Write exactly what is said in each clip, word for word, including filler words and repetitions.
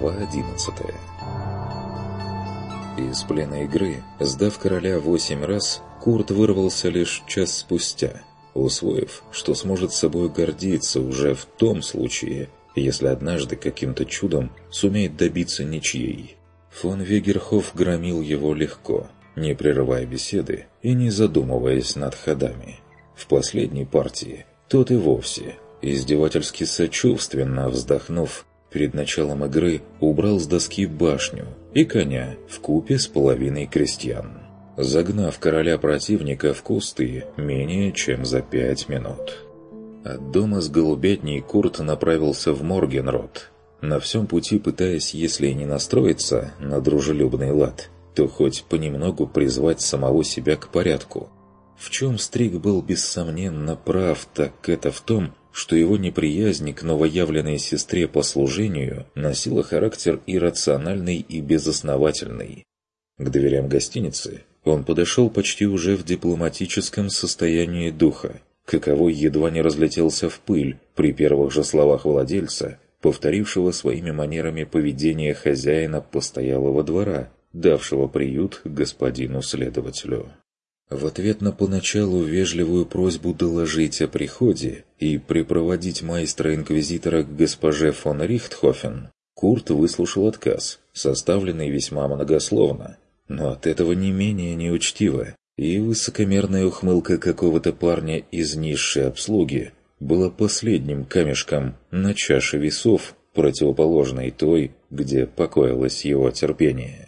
Глава одиннадцатая. Из плена игры, сдав короля восемь раз, Курт вырвался лишь час спустя, усвоив, что сможет собой гордиться уже в том случае, если однажды каким-то чудом сумеет добиться ничьей. Фон Вегерхоф громил его легко, не прерывая беседы и не задумываясь над ходами. В последней партии тот и вовсе, издевательски сочувственно вздохнув, перед началом игры убрал с доски башню и коня вкупе с половиной крестьян, загнав короля противника в кусты менее чем за пять минут. От дома с голубятней Курт направился в Моргенрот, на всем пути пытаясь, если не настроиться на дружелюбный лад, то хоть понемногу призвать самого себя к порядку. В чем Стриг был бессомненно прав, так это в том, что его неприязнь к новоявленной сестре по служению носила характер иррациональный и безосновательный. К дверям гостиницы он подошел почти уже в дипломатическом состоянии духа, каковой едва не разлетелся в пыль при первых же словах владельца, повторившего своими манерами поведение хозяина постоялого двора, давшего приют господину-следователю. В ответ на поначалу вежливую просьбу доложить о приходе и припроводить майстра-инквизитора к госпоже фон Рихтхофен, Курт выслушал отказ, составленный весьма многословно, но от этого не менее неучтиво, и высокомерная ухмылка какого-то парня из низшей обслуги была последним камешком на чаше весов, противоположной той, где покоилось его терпение.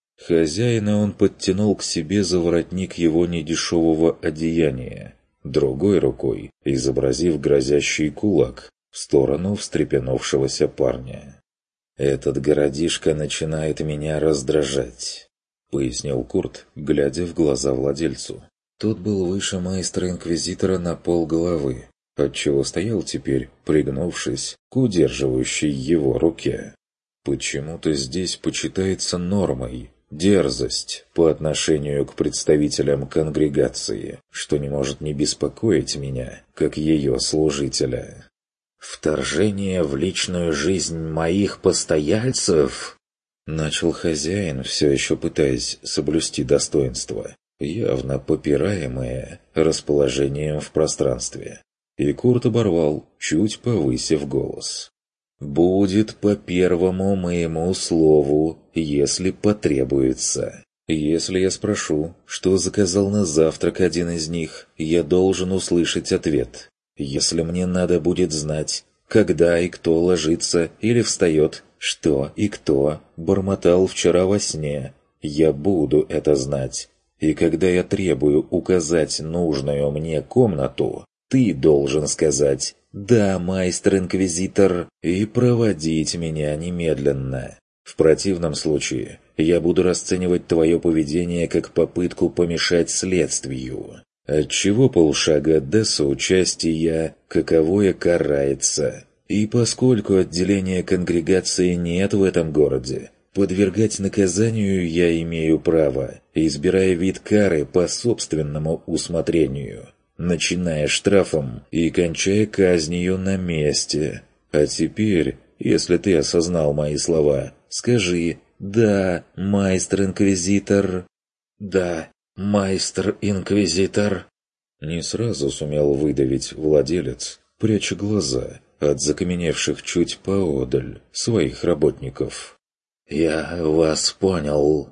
Хозяина он подтянул к себе за воротник его недешевого одеяния, другой рукой изобразив грозящий кулак в сторону встрепенувшегося парня. «Этот городишко начинает меня раздражать», — пояснил Курт, глядя в глаза владельцу. Тот был выше майстра-инквизитора на полголовы, отчего стоял теперь, пригнувшись к удерживающей его руке. «Почему-то здесь почитается нормой дерзость по отношению к представителям конгрегации, что не может не беспокоить меня, как ее служителя. Вторжение в личную жизнь моих постояльцев?» Начал хозяин, все еще пытаясь соблюсти достоинство, явно попираемое расположением в пространстве. И Курт оборвал, чуть повысив голос. «Будет по первому моему слову, если потребуется. Если я спрошу, что заказал на завтрак один из них, я должен услышать ответ. Если мне надо будет знать, когда и кто ложится или встает, что и кто бормотал вчера во сне, я буду это знать. И когда я требую указать нужную мне комнату, ты должен сказать «Да, майстер-инквизитор», и проводить меня немедленно. В противном случае я буду расценивать твое поведение как попытку помешать следствию, отчего полшага до соучастия каковое карается. И поскольку отделения конгрегации нет в этом городе, подвергать наказанию я имею право, избирая вид кары по собственному усмотрению, начиная штрафом и кончая казнью на месте. А теперь, если ты осознал мои слова, скажи «Да, майстер-инквизитор». «Да, майстер-инквизитор». Не сразу сумел выдавить владелец, пряча глаза от закаменевших чуть поодаль своих работников. «Я вас понял».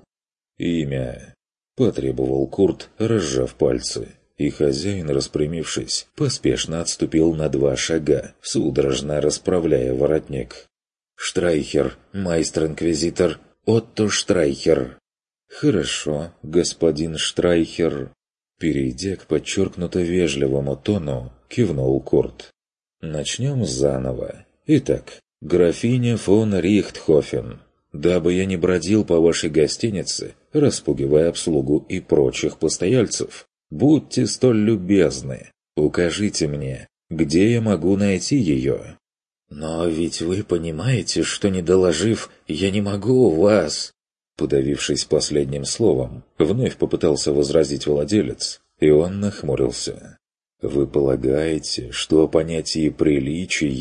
«Имя», — потребовал Курт, разжав пальцы. И хозяин, распрямившись, поспешно отступил на два шага, судорожно расправляя воротник. «Штрайхер, майстер-инквизитор, Отто Штрайхер». «Хорошо, господин Штрайхер». Перейдя к подчеркнуто вежливому тону, кивнул Курт. «Начнем заново. Итак, графиня фон Рихтхофен, дабы я не бродил по вашей гостинице, распугивая обслугу и прочих постояльцев, будьте столь любезны, укажите мне, где я могу найти ее». «Но ведь вы понимаете, что не доложив, я не могу вас...» Подавившись последним словом, вновь попытался возразить владелец, и он нахмурился. «Вы полагаете, что о понятии «приличие»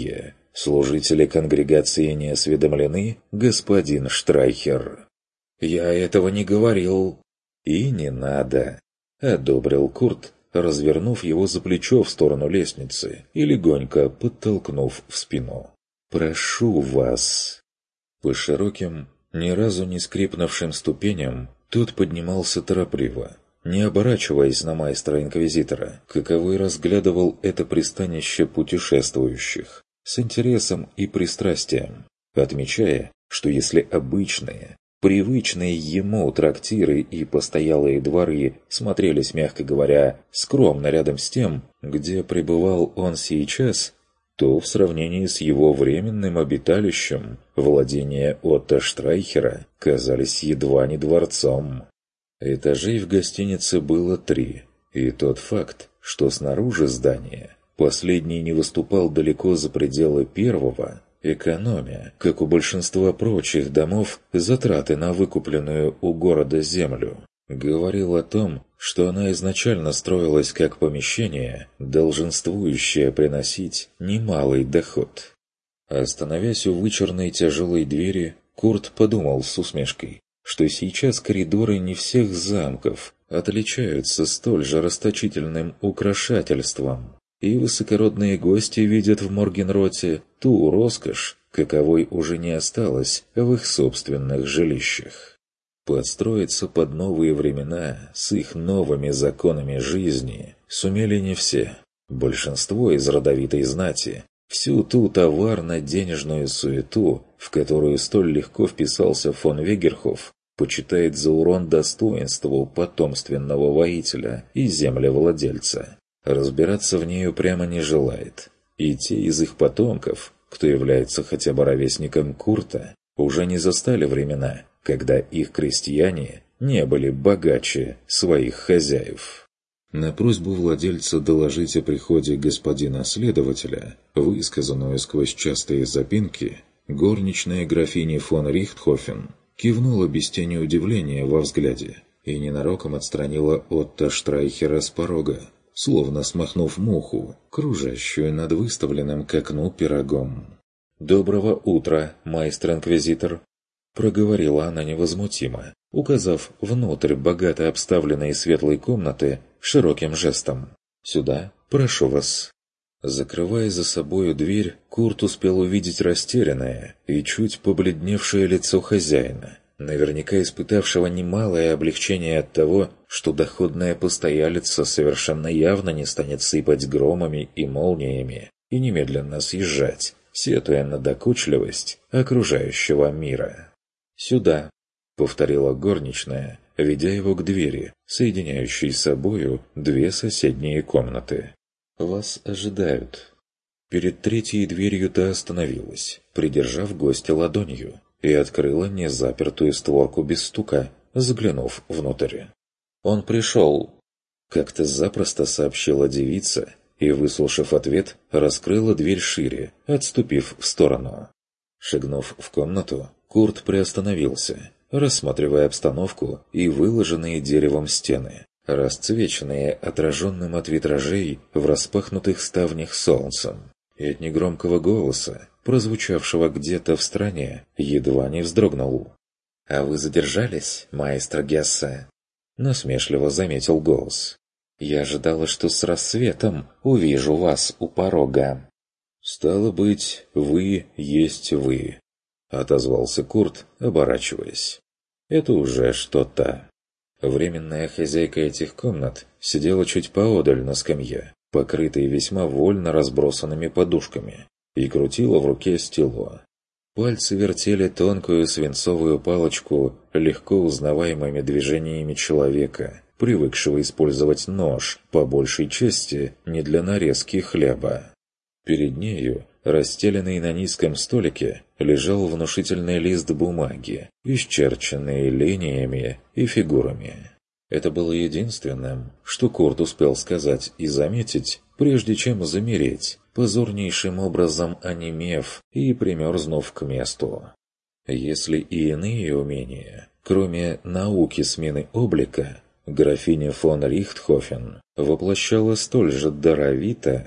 служители конгрегации не осведомлены, господин Штрайхер?» «Я этого не говорил». «И не надо», — одобрил Курт, развернув его за плечо в сторону лестницы и легонько подтолкнув в спину. «Прошу вас». По широким, ни разу не скрипнувшим ступеням тот поднимался торопливо, не оборачиваясь на майстра-инквизитора, каковой разглядывал это пристанище путешествующих с интересом и пристрастием, отмечая, что если обычные, привычные ему трактиры и постоялые дворы смотрелись, мягко говоря, скромно рядом с тем, где пребывал он сейчас, то в сравнении с его временным обиталищем владения Отто Штрайхера казались едва не дворцом. Этажей в гостинице было три, и тот факт, что снаружи здания последний не выступал далеко за пределы первого, экономия, как у большинства прочих домов, затраты на выкупленную у города землю, говорил о том, что она изначально строилась как помещение, долженствующее приносить немалый доход. Остановясь у вычурной тяжелой двери, Курт подумал с усмешкой, что сейчас коридоры не всех замков отличаются столь же расточительным украшательством, и высокородные гости видят в Моргенроте ту роскошь, каковой уже не осталось в их собственных жилищах. Подстроиться под новые времена с их новыми законами жизни сумели не все. Большинство из родовитой знати всю ту товарно-денежную суету, в которую столь легко вписался фон Вегерхоф, почитает за урон достоинству потомственного воителя и землевладельца. Разбираться в ней прямо не желает. И те из их потомков, кто является хотя бы ровесником Курта, уже не застали времена, когда их крестьяне не были богаче своих хозяев. На просьбу владельца доложить о приходе господина следователя, высказанную сквозь частые запинки, горничная графиня фон Рихтхофен кивнула без тени удивления во взгляде и ненароком отстранила Отто Штрайхера с порога, словно смахнув муху, кружащую над выставленным к окну пирогом. «Доброго утра, майстер-инквизитор!» — проговорила она невозмутимо, указав внутрь богато обставленной светлой комнаты широким жестом. «Сюда, прошу вас». Закрывая за собою дверь, Курт успел увидеть растерянное и чуть побледневшее лицо хозяина, наверняка испытавшего немалое облегчение от того, что доходная постоялица совершенно явно не станет сыпать громами и молниями и немедленно съезжать, сетуя на докучливость окружающего мира. «Сюда», — повторила горничная, ведя его к двери, соединяющей с собою две соседние комнаты. «Вас ожидают». Перед третьей дверью-то остановилась, придержав гостя ладонью, и открыла незапертую створку без стука, заглянув внутрь. «Он пришел», — как-то запросто сообщила девица, и, выслушав ответ, раскрыла дверь шире, отступив в сторону. Шагнув в комнату, Курт приостановился, рассматривая обстановку и выложенные деревом стены, расцвеченные отраженным от витражей в распахнутых ставнях солнцем, и от негромкого голоса, прозвучавшего где-то в стране, едва не вздрогнул. «А вы задержались, маэстро Гессе?» — насмешливо заметил голос. «Я ожидала, что с рассветом увижу вас у порога». «Стало быть, вы есть вы», — отозвался Курт, оборачиваясь. «Это уже что-то». Временная хозяйка этих комнат сидела чуть поодаль на скамье, покрытой весьма вольно разбросанными подушками, и крутила в руке стело. Пальцы вертели тонкую свинцовую палочку легко узнаваемыми движениями человека, привыкшего использовать нож, по большей части, не для нарезки хлеба. Перед нею, расстеленный на низком столике, лежал внушительный лист бумаги, исчерченный линиями и фигурами. Это было единственным, что Курт успел сказать и заметить, прежде чем замереть, позорнейшим образом онемев и примерзнув к месту. Если и иные умения, кроме науки смены облика, графиня фон Рихтхофен воплощала столь же даровито,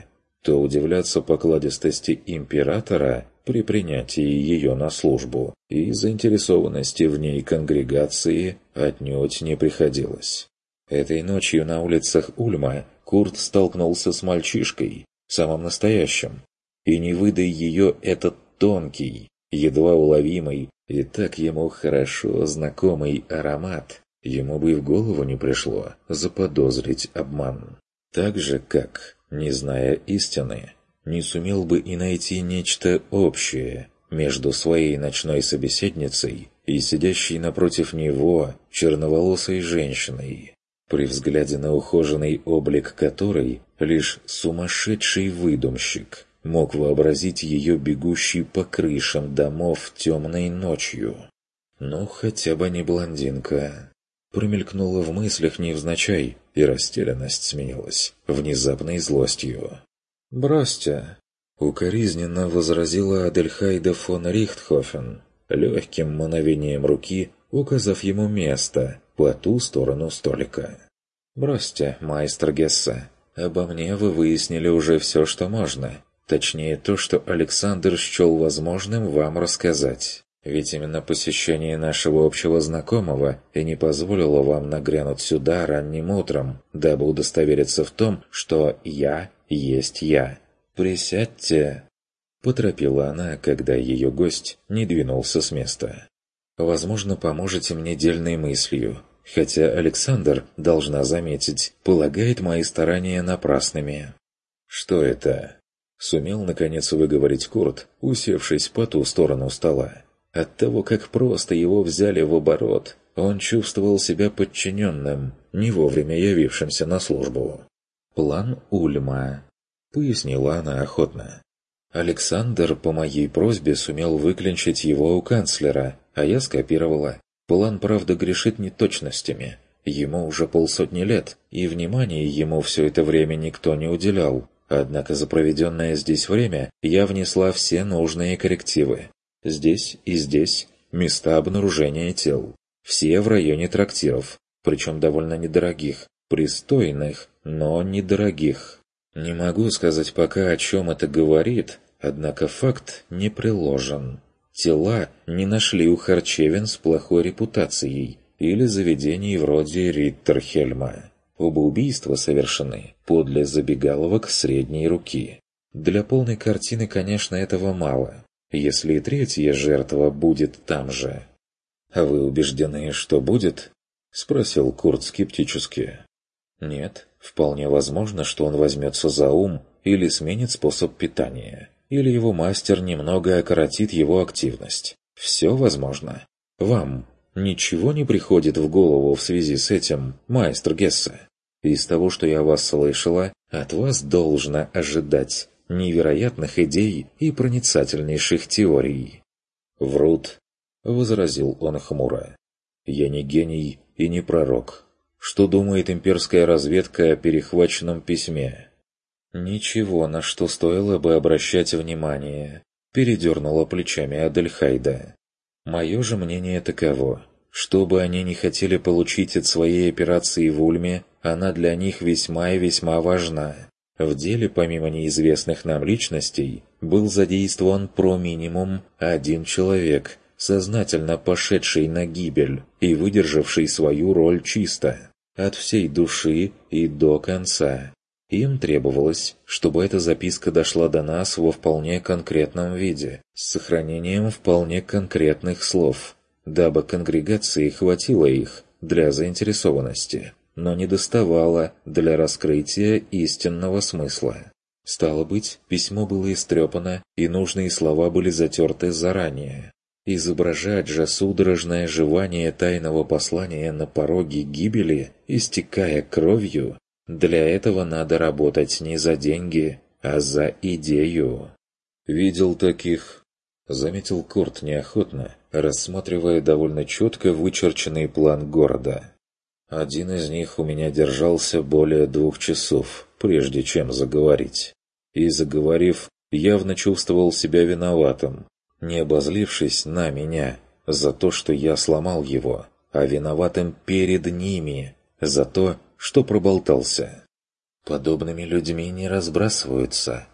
то удивляться покладистости императора при принятии ее на службу и заинтересованности в ней конгрегации отнюдь не приходилось. Этой ночью на улицах Ульма Курт столкнулся с мальчишкой, самым настоящим, и не выдай ее этот тонкий, едва уловимый и так ему хорошо знакомый аромат, ему бы и в голову не пришло заподозрить обман. Так же, как, не зная истины, не сумел бы и найти нечто общее между своей ночной собеседницей и сидящей напротив него черноволосой женщиной, при взгляде на ухоженный облик которой лишь сумасшедший выдумщик мог вообразить ее бегущей по крышам домов темной ночью. Ну, хотя бы не блондинка. Промелькнула в мыслях невзначай, и растерянность сменилась внезапной злостью. «Бросьте!» — укоризненно возразила Адельхайда фон Рихтхофен, легким мановением руки указав ему место по ту сторону столика. «Бросьте, майстер Гессе, обо мне вы выяснили уже все, что можно. Точнее, то, что Александр счел возможным вам рассказать. Ведь именно посещение нашего общего знакомого и не позволило вам нагрянуть сюда ранним утром, дабы удостовериться в том, что я есть я. Присядьте!» Поторопила она, когда ее гость не двинулся с места. «Возможно, поможете мне дельной мыслью, хотя Александр, должна заметить, полагает мои старания напрасными». «Что это?» — сумел наконец выговорить Курт, усевшись по ту сторону стола. От того, как просто его взяли в оборот, он чувствовал себя подчиненным, не вовремя явившимся на службу. «План Ульма», — пояснила она охотно. «Александр по моей просьбе сумел выклинчить его у канцлера, а я скопировала. План, правда, грешит неточностями. Ему уже полсотни лет, и внимания ему все это время никто не уделял. Однако за проведенное здесь время я внесла все нужные коррективы. Здесь и здесь места обнаружения тел. Все в районе трактиров, причем довольно недорогих, пристойных, но недорогих. Не могу сказать пока, о чем это говорит, однако факт не приложен. Тела не нашли у харчевен с плохой репутацией или заведений вроде Риттерхельма. Оба убийства совершены подле забегаловок средней руки. Для полной картины, конечно, этого мало, если и третья жертва будет там же. «А вы убеждены, что будет?» — спросил Курт скептически. «Нет, вполне возможно, что он возьмется за ум или сменит способ питания, или его мастер немного окоротит его активность. Все возможно. Вам ничего не приходит в голову в связи с этим, майстер Гессе? Из того, что я вас слышала, от вас должно ожидать невероятных идей и проницательнейших теорий». «Врут», — возразил он хмуро. «Я не гений и не пророк. Что думает имперская разведка о перехваченном письме?» «Ничего, на что стоило бы обращать внимание», — передернула плечами Адельхайда. «Мое же мнение таково. Что бы они ни хотели получить от своей операции в Ульме, она для них весьма и весьма важна. В деле, помимо неизвестных нам личностей, был задействован про минимум один человек, сознательно пошедший на гибель и выдержавший свою роль чисто, от всей души и до конца. Им требовалось, чтобы эта записка дошла до нас во вполне конкретном виде, с сохранением вполне конкретных слов, дабы конгрегации хватило их для заинтересованности, но не доставало для раскрытия истинного смысла. Стало быть, письмо было истрепано, и нужные слова были затерты заранее. Изображать же судорожное жевание тайного послания на пороге гибели, истекая кровью, для этого надо работать не за деньги, а за идею. «Видел таких», — заметил Курт неохотно, рассматривая довольно четко вычерченный план города. «Один из них у меня держался более двух часов, прежде чем заговорить. И, заговорив, явно чувствовал себя виноватым, не обозлившись на меня за то, что я сломал его, а виноватым перед ними за то, что проболтался. Подобными людьми не разбрасываются,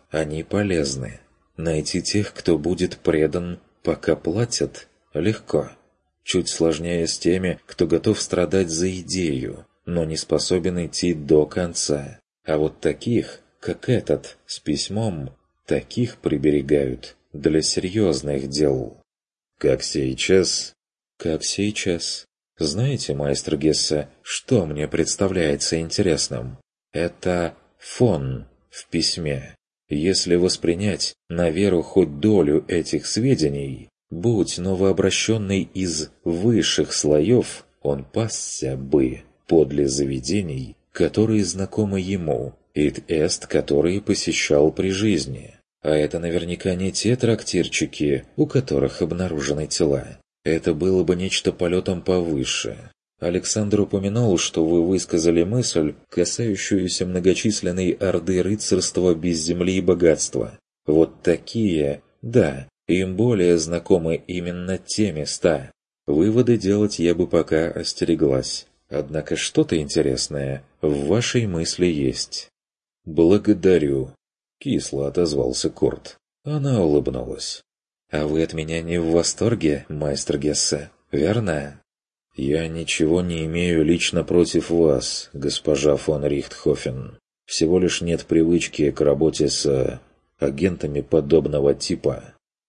они полезны. Найти тех, кто будет предан, пока платят, легко. Чуть сложнее с теми, кто готов страдать за идею, но не способен идти до конца. А вот таких, как этот, с письмом, таких приберегают для серьезных дел. Как сейчас? Как сейчас. Знаете, майстер Гессе, что мне представляется интересным? Это фон в письме. Если воспринять на веру хоть долю этих сведений, будь новообращенный из высших слоев, он пасся бы подле заведений, которые знакомы ему, и эст, которые посещал при жизни. А это наверняка не те трактирчики, у которых обнаружены тела. Это было бы нечто полетом повыше. Александр упомянул, что вы высказали мысль, касающуюся многочисленной орды рыцарства без земли и богатства. Вот такие, да, им более знакомы именно те места. Выводы делать я бы пока остереглась. Однако что-то интересное в вашей мысли есть. «Благодарю», — кисло отозвался Курт. Она улыбнулась. «А вы от меня не в восторге, майстер Гессе, верно?» «Я ничего не имею лично против вас, госпожа фон Рихтхофен. Всего лишь нет привычки к работе с агентами подобного типа».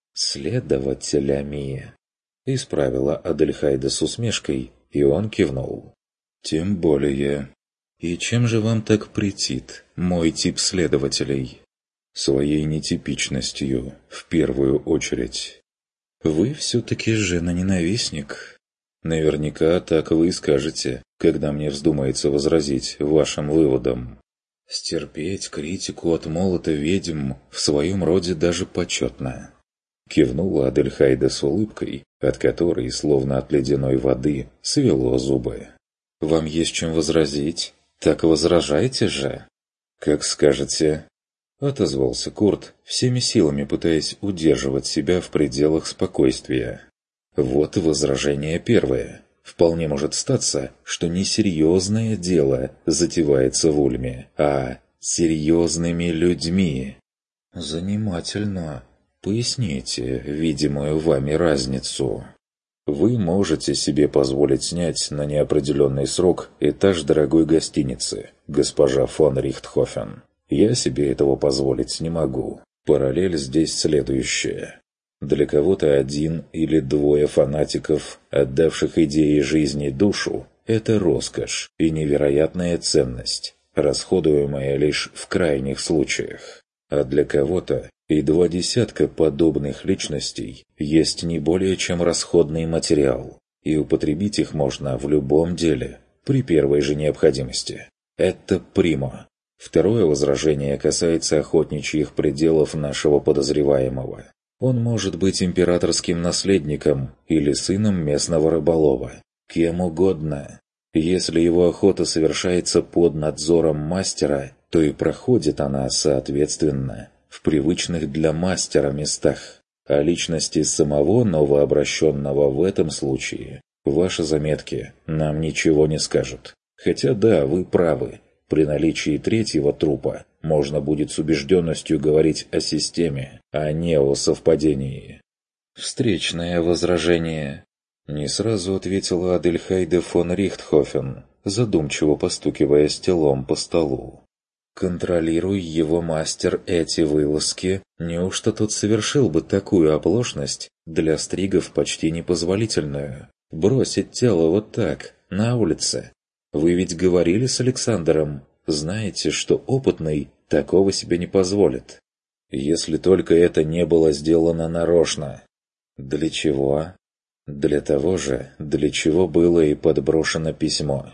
«Следователями», — исправила Адельхайда с усмешкой, и он кивнул. «Тем более. И чем же вам так претит мой тип следователей?» «Своей нетипичностью, в первую очередь. Вы все-таки жена-ненавистник. Наверняка так вы и скажете, когда мне вздумается возразить вашим выводам. Стерпеть критику от молота ведьм в своем роде даже почетно». Кивнула Адельхайда с улыбкой, от которой, словно от ледяной воды, свело зубы. «Вам есть чем возразить? Так возражайте же!» «Как скажете!» — отозвался Курт, всеми силами пытаясь удерживать себя в пределах спокойствия. «Вот возражение первое. Вполне может статься, что не серьезное дело затевается в Ульме, а серьезными людьми». «Занимательно. Поясните видимую вами разницу». Вы можете себе позволить снять на неопределенный срок этаж дорогой гостиницы, госпожа фон Рихтхофен. Я себе этого позволить не могу. Параллель здесь следующая. Для кого-то один или двое фанатиков, отдавших идее жизни душу, это роскошь и невероятная ценность, расходуемая лишь в крайних случаях. А для кого-то и два десятка подобных личностей есть не более чем расходный материал, и употребить их можно в любом деле, при первой же необходимости. Это примо. Второе возражение касается охотничьих пределов нашего подозреваемого. Он может быть императорским наследником или сыном местного рыболова, кем угодно. Если его охота совершается под надзором мастера, то и проходит она, соответственно, в привычных для мастера местах. О личности самого новообращенного в этом случае ваши заметки нам ничего не скажут. Хотя да, вы правы, при наличии третьего трупа можно будет с убежденностью говорить о системе, а не о совпадении. «Встречное возражение», — не сразу ответила Адельхайда фон Рихтхофен, задумчиво постукивая стелом по столу. Контролируй его мастер эти вылазки, неужто тот совершил бы такую оплошность, для стригов почти непозволительную? Бросить тело вот так, на улице. Вы ведь говорили с Александром, знаете, что опытный такого себе не позволит. Если только это не было сделано нарочно. Для чего? Для того же, для чего было и подброшено письмо.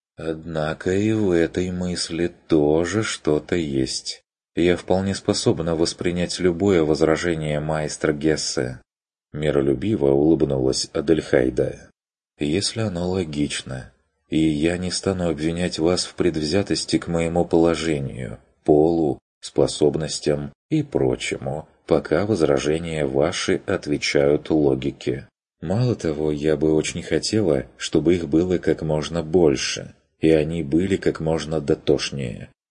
Однако и в этой мысли тоже что-то есть. Я вполне способна воспринять любое возражение майстра Гессе. Миролюбиво улыбнулась Адельхайда. Если оно логично, и я не стану обвинять вас в предвзятости к моему положению, полу, способностям и прочему, пока возражения ваши отвечают логике. Мало того, я бы очень хотела, чтобы их было как можно больше, и они были как можно дотошнее.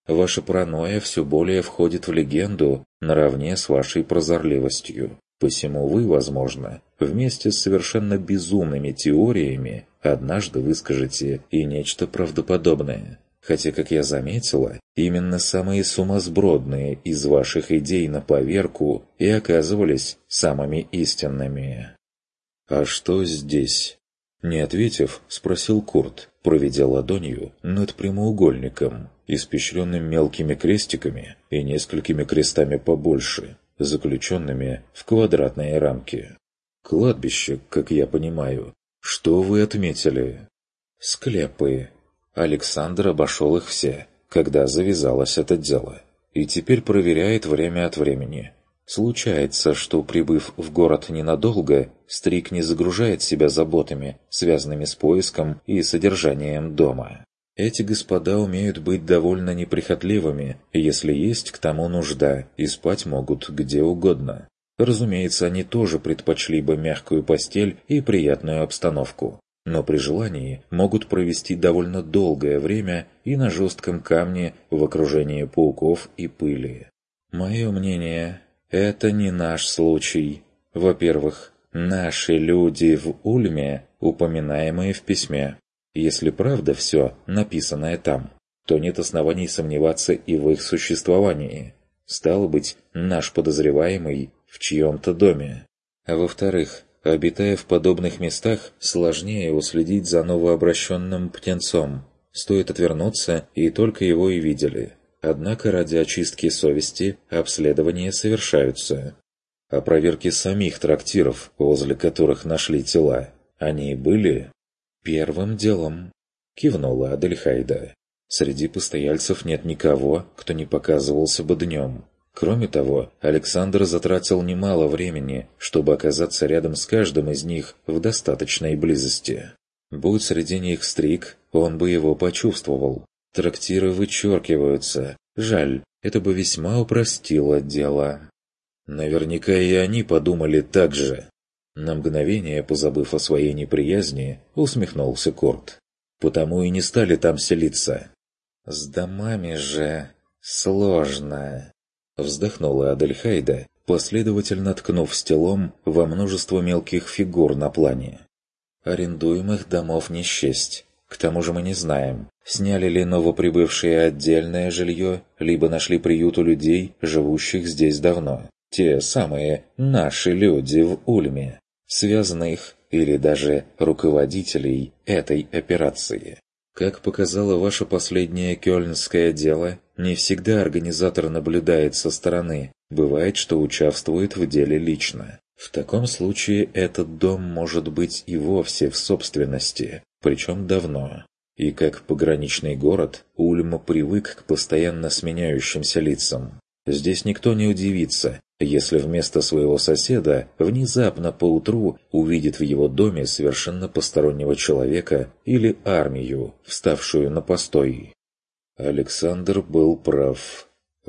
Ваша паранойя все более входит в легенду наравне с вашей прозорливостью. Посему вы, возможно, вместе с совершенно безумными теориями однажды выскажете и нечто правдоподобное. Хотя, как я заметила, именно самые сумасбродные из ваших идей на поверку и оказывались самыми истинными. «А что здесь?» Не ответив, спросил Курт, проведя ладонью над прямоугольником, испещренным мелкими крестиками и несколькими крестами побольше, заключенными в квадратные рамки. «Кладбище, как я понимаю. Что вы отметили?» «Склепы». Александр обошел их все, когда завязалось это дело, и теперь проверяет время от времени. Случается, что, прибыв в город ненадолго, Стрик не загружает себя заботами, связанными с поиском и содержанием дома. Эти господа умеют быть довольно неприхотливыми, если есть к тому нужда, и спать могут где угодно. Разумеется, они тоже предпочли бы мягкую постель и приятную обстановку, но при желании могут провести довольно долгое время и на жестком камне в окружении пауков и пыли. Мое мнение, это не наш случай. Во-первых, наши люди в Ульме, упоминаемые в письме. Если правда все, написанное там, то нет оснований сомневаться и в их существовании. Стало быть, наш подозреваемый в чьем-то доме. А во-вторых, обитая в подобных местах, сложнее уследить за новообращенным птенцом. Стоит отвернуться, и только его и видели. Однако ради очистки совести обследования совершаются. А проверки самих трактиров, возле которых нашли тела, они были? «Первым делом», — кивнула Адельхайда. «Среди постояльцев нет никого, кто не показывался бы днем. Кроме того, Александр затратил немало времени, чтобы оказаться рядом с каждым из них в достаточной близости. Будь среди них Стрик, он бы его почувствовал. Трактиры вычеркиваются. Жаль, это бы весьма упростило дело». Наверняка и они подумали так же. На мгновение, позабыв о своей неприязни, усмехнулся Курт. Потому и не стали там селиться. «С домами же сложно», — вздохнула Адельхайда, последовательно ткнув стелом во множество мелких фигур на плане. «Арендуемых домов не счесть. К тому же мы не знаем, сняли ли новоприбывшие отдельное жилье, либо нашли приют у людей, живущих здесь давно. Те самые «наши люди» в Ульме, связанных или даже руководителей этой операции. Как показало ваше последнее кёльнское дело, не всегда организатор наблюдает со стороны, бывает, что участвует в деле лично. В таком случае этот дом может быть и вовсе в собственности, причем давно. И как пограничный город, Ульм привык к постоянно сменяющимся лицам. Здесь никто не удивится, если вместо своего соседа внезапно поутру увидит в его доме совершенно постороннего человека или армию, вставшую на постой. Александр был прав.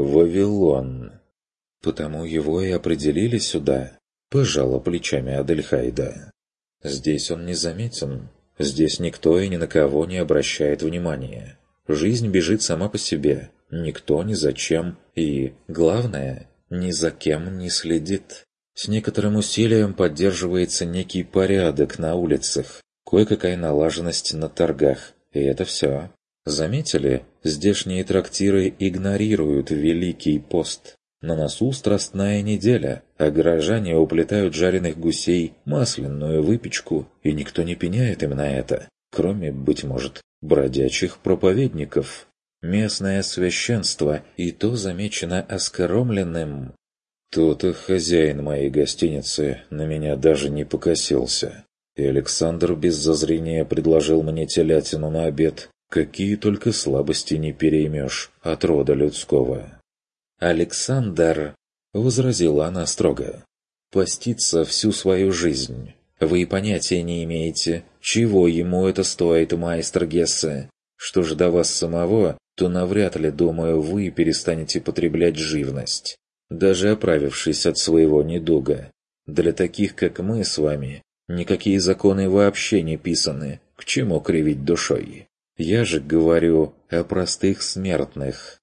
Вавилон. Потому его и определили сюда, пожала плечами Адельхайда. Здесь он незаметен. Здесь никто и ни на кого не обращает внимания. Жизнь бежит сама по себе. Никто ни зачем и, главное, ни за кем не следит. С некоторым усилием поддерживается некий порядок на улицах, кое-какая налаженность на торгах, и это все. Заметили, здешние трактиры игнорируют Великий пост. На носу страстная неделя, а горожане уплетают жареных гусей, масляную выпечку, и никто не пеняет им на это, кроме, быть может, бродячих проповедников. Местное священство и то замечено оскоромленным. То-то хозяин моей гостиницы на меня даже не покосился. И Александр без зазрения предложил мне телятину на обед. Какие только слабости не переймешь от рода людского. «Александр», — возразила она строго, — «постится всю свою жизнь. Вы и понятия не имеете, чего ему это стоит, майстер Гессе. Что же до вас самого, то навряд ли, думаю, вы перестанете потреблять живность, даже оправившись от своего недуга. Для таких, как мы с вами, никакие законы вообще не писаны, к чему кривить душой. Я же говорю о простых смертных».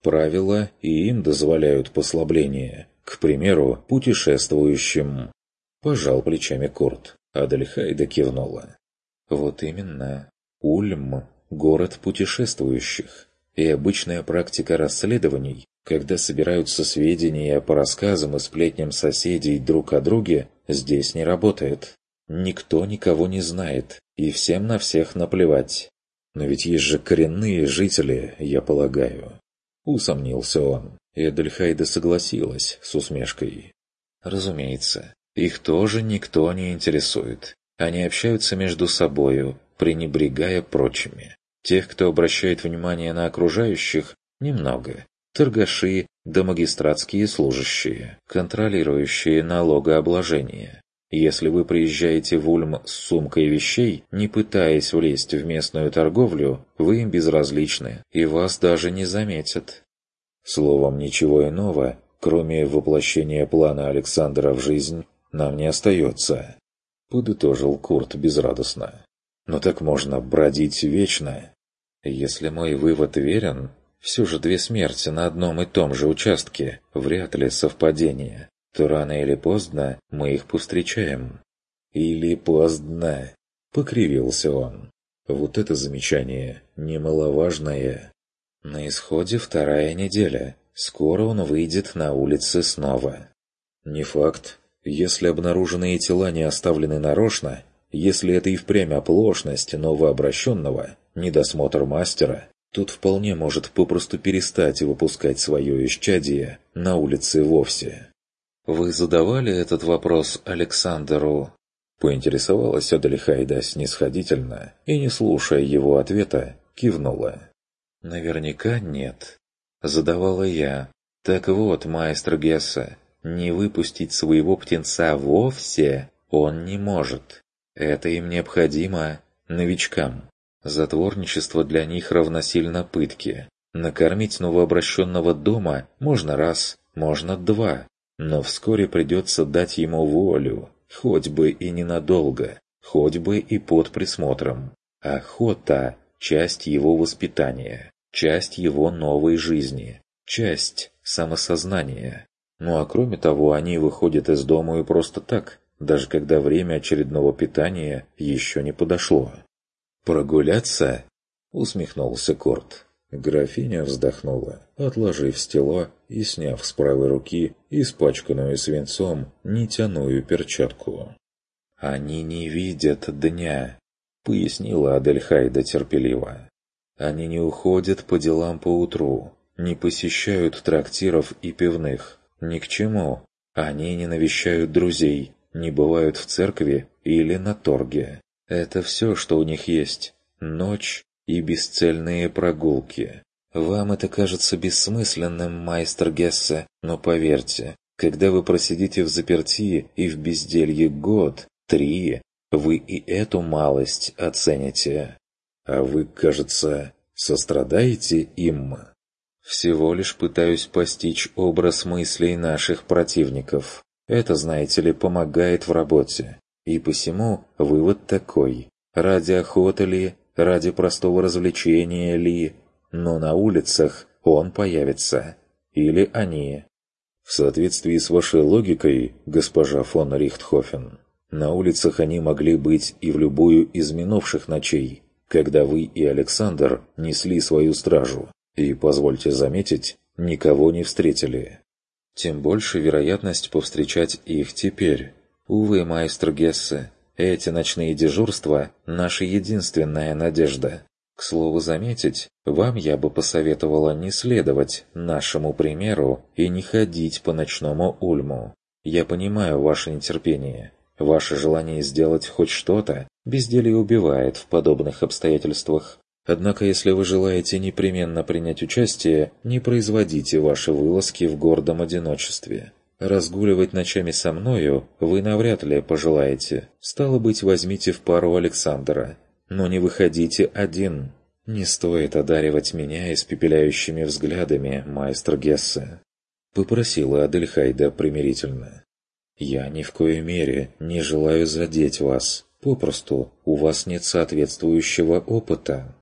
Правила и им дозволяют послабление. К примеру, путешествующим. Пожал плечами Курт. Адельхайда кивнула. Вот именно. Ульм – город путешествующих. И обычная практика расследований, когда собираются сведения по рассказам и сплетням соседей друг о друге, здесь не работает. Никто никого не знает, и всем на всех наплевать. Но ведь есть же коренные жители, я полагаю. Усомнился он, и Адельхайда согласилась с усмешкой. Разумеется, их тоже никто не интересует. Они общаются между собою, пренебрегая прочими. Тех, кто обращает внимание на окружающих, немного. Торгаши да магистратские служащие, контролирующие налогообложение. Если вы приезжаете в Ульм с сумкой вещей, не пытаясь влезть в местную торговлю, вы им безразличны, и вас даже не заметят. Словом, ничего иного, кроме воплощения плана Александра в жизнь, нам не остается. Подытожил Курт безрадостно. Но так можно бродить вечно. Если мой вывод верен, все же две смерти на одном и том же участке вряд ли совпадение, то рано или поздно мы их повстречаем. Или поздно, покривился он. Вот это замечание немаловажное. На исходе вторая неделя. Скоро он выйдет на улицы снова. Не факт. Если обнаруженные тела не оставлены нарочно, если это и впрямь оплошность новообращенного, недосмотр мастера, тут вполне может попросту перестать выпускать свое исчадие на улице вовсе. «Вы задавали этот вопрос Александру?» Поинтересовалась Адельхайда снисходительно и, не слушая его ответа, кивнула. «Наверняка нет. Задавала я. Так вот, маэстро Гесса, не выпустить своего птенца вовсе он не может. Это им необходимо новичкам. Затворничество для них равносильно пытке. Накормить новообращенного дома можно раз, можно два, но вскоре придется дать ему волю, хоть бы и ненадолго, хоть бы и под присмотром. Охота – часть его воспитания, часть его новой жизни, часть самосознания. Ну а кроме того, они выходят из дома и просто так, даже когда время очередного питания еще не подошло. «Прогуляться?» — усмехнулся Курт. Графиня вздохнула, отложив стело и сняв с правой руки испачканную свинцом нитяную перчатку. «Они не видят дня», — пояснила Адельхайда терпеливо. «Они не уходят по делам поутру, не посещают трактиров и пивных. Ни к чему. Они не навещают друзей, не бывают в церкви или на торге. Это все, что у них есть. Ночь и бесцельные прогулки. Вам это кажется бессмысленным, майстер Гессе, но поверьте, когда вы просидите в заперти и в безделье год, три, вы и эту малость оцените. А вы, кажется, сострадаете им? Всего лишь пытаюсь постичь образ мыслей наших противников. Это, знаете ли, помогает в работе. И посему вывод такой. Ради охоты ли, ради простого развлечения ли, но на улицах он появится. Или они. В соответствии с вашей логикой, госпожа фон Рихтхофен, на улицах они могли быть и в любую из минувших ночей, когда вы и Александр несли свою стражу, и, позвольте заметить, никого не встретили. Тем больше вероятность повстречать их теперь. Увы, майстер Гессе, эти ночные дежурства – наша единственная надежда. К слову заметить, вам я бы посоветовала не следовать нашему примеру и не ходить по ночному Ульму. Я понимаю ваше нетерпение. Ваше желание сделать хоть что-то безделье убивает в подобных обстоятельствах. Однако, если вы желаете непременно принять участие, не производите ваши вылазки в гордом одиночестве. Разгуливать ночами со мною вы навряд ли пожелаете. Стало быть, возьмите в пару Александра. Но не выходите один. Не стоит одаривать меня испепеляющими взглядами, майстер Гессе. Попросила Адельхайда примирительно. Я ни в коей мере не желаю задеть вас. Попросту, у вас нет соответствующего опыта.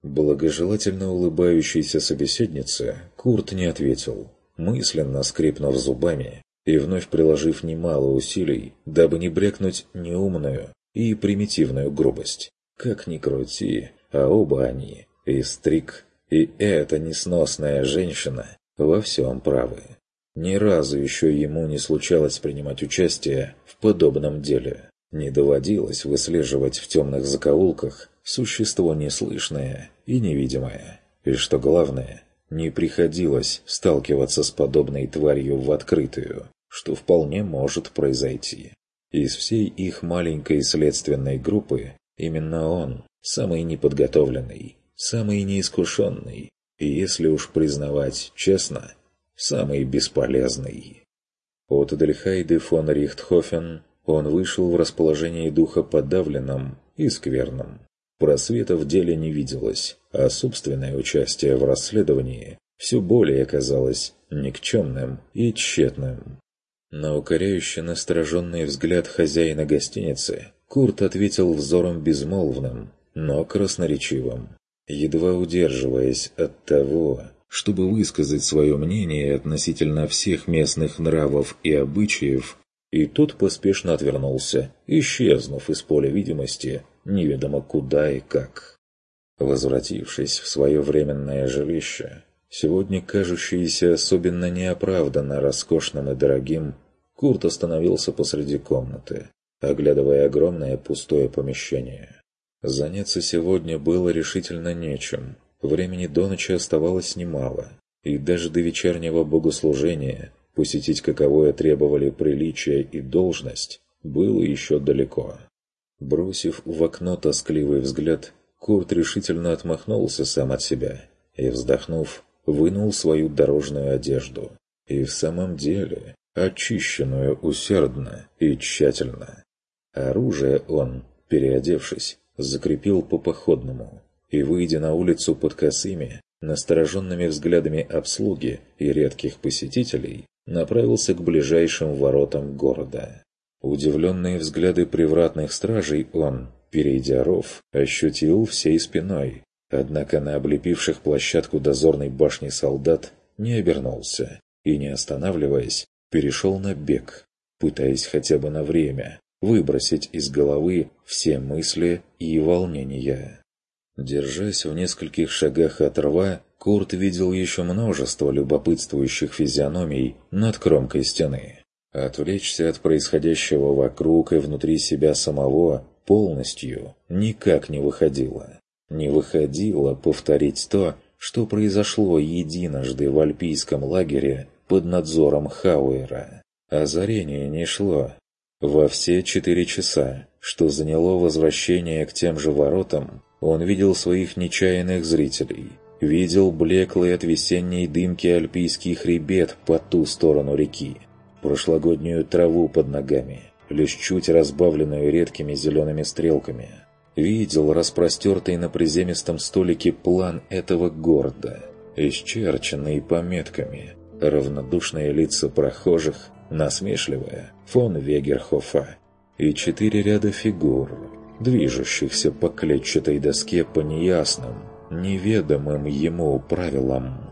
Благожелательно улыбающейся собеседнице Курт не ответил, мысленно скрипнув зубами и вновь приложив немало усилий, дабы не брякнуть неумную и примитивную грубость. Как ни крути, а оба они, и Стрик, и эта несносная женщина, во всем правы. Ни разу еще ему не случалось принимать участие в подобном деле. Не доводилось выслеживать в темных закоулках существо неслышное и невидимое. И что главное, не приходилось сталкиваться с подобной тварью в открытую, что вполне может произойти. Из всей их маленькой следственной группы именно он, самый неподготовленный, самый неискушенный, и, если уж признавать честно, самый бесполезный. От Эдельхейды фон Рихтхофен он вышел в расположении духа подавленным и скверным. Просвета в деле не виделось, а собственное участие в расследовании все более казалось никчемным и тщетным. На укоряющий настороженный взгляд хозяина гостиницы Курт ответил взором безмолвным, но красноречивым, едва удерживаясь от того, чтобы высказать свое мнение относительно всех местных нравов и обычаев, и тот поспешно отвернулся, исчезнув из поля видимости неведомо куда и как. Возвратившись в свое временное жилище, сегодня кажущееся особенно неоправданно роскошным и дорогим, Курт остановился посреди комнаты, оглядывая огромное пустое помещение. Заняться сегодня было решительно нечем. Времени до ночи оставалось немало, и даже до вечернего богослужения посетить каковое требовали приличие и должность было еще далеко. Бросив в окно тоскливый взгляд, Курт решительно отмахнулся сам от себя и, вздохнув, вынул свою дорожную одежду. И в самом деле очищенную усердно и тщательно. Оружие он, переодевшись, закрепил по походному и, выйдя на улицу под косыми, настороженными взглядами обслуги и редких посетителей, направился к ближайшим воротам города. Удивленные взгляды привратных стражей он, перейдя ров, ощутил всей спиной, однако на облепивших площадку дозорной башни солдат не обернулся и, не останавливаясь, перешел на бег, пытаясь хотя бы на время выбросить из головы все мысли и волнения. Держась в нескольких шагах от рва, Курт видел еще множество любопытствующих физиономий над кромкой стены. Отвлечься от происходящего вокруг и внутри себя самого полностью никак не выходило. Не выходило повторить то, что произошло единожды в альпийском лагере под надзором Хауэра. Озарение не шло. Во все четыре часа, что заняло возвращение к тем же воротам, он видел своих нечаянных зрителей, видел блеклый от весенней дымки альпийский хребет по ту сторону реки, прошлогоднюю траву под ногами, лишь чуть разбавленную редкими зелеными стрелками. Видел распростертый на приземистом столике план этого города, исчерченный пометками, равнодушные лица прохожих, насмешливая фон Вегерхофа и четыре ряда фигур, движущихся по клетчатой доске по неясным, неведомым ему правилам.